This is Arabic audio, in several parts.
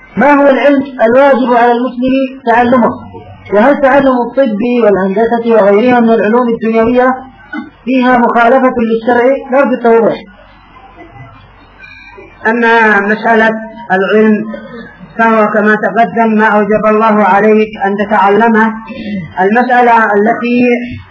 ما هو العلم الواجب على المسلم تعلمه؟ وهل تعلم الطب والهندسة وغيرها من العلوم الدنيوية فيها مخالفة للشرع؟ نرجو التوضيح. أما مسألة العلم فهو كما تقدم ما أوجب الله عليك أن تتعلمه. المسألة التي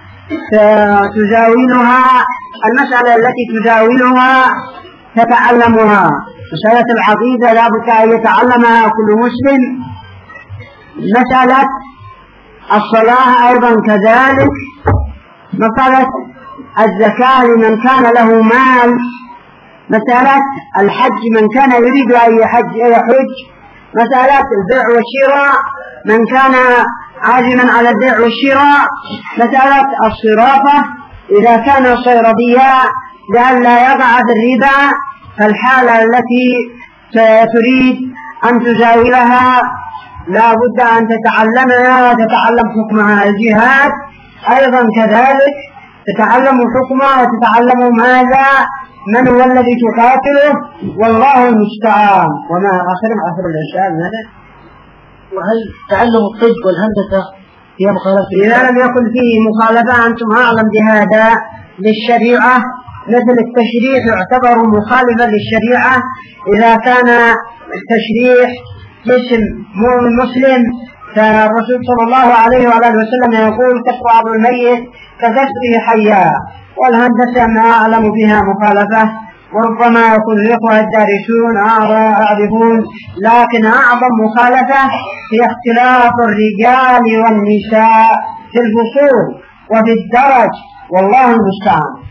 تزاولها تتعلمها. مسألة العقيدة لا بد أن يتعلمها كل مسلم. مسألة الصلاة أيضا كذلك. مسألة الزكاة لمن كان له مال. مسألة الحج من كان يريد أن يحج. مسألة البيع والشراء من كان عازما على البيع والشراء. مسألة الصرافة إذا كان صيرفيا لئلا يقع في الربا. فالحالة التي تريد أن تزاولها لا بد أن تتعلمها وتتعلم حكمها. الجهاد أيضا كذلك تتعلم حكمها وتتعلم ماذا من هو الذي تقاتله والله المستعان. وما آخر الأشياء هذا. وهل تعلم الطب والهندسة فيها مخالفة؟ إذا لم يكن فيه مخالفة أنتم أعلم بهذا للشريعة. مثل التشريح يعتبر مخالفا للشريعة إذا كان التشريح جسم مسلم. كان الرسول صلى الله عليه وآله وسلم يقول كسر عظم الميت ككسره حيا. والهندسة ما أعلم بها مخالفة، وربما يكون الإخوة الدارسون يعرفون، لكن أعظم مخالفة هي اختلاف الرجال والنساء في الفصول وفي الدرج والله المستعان.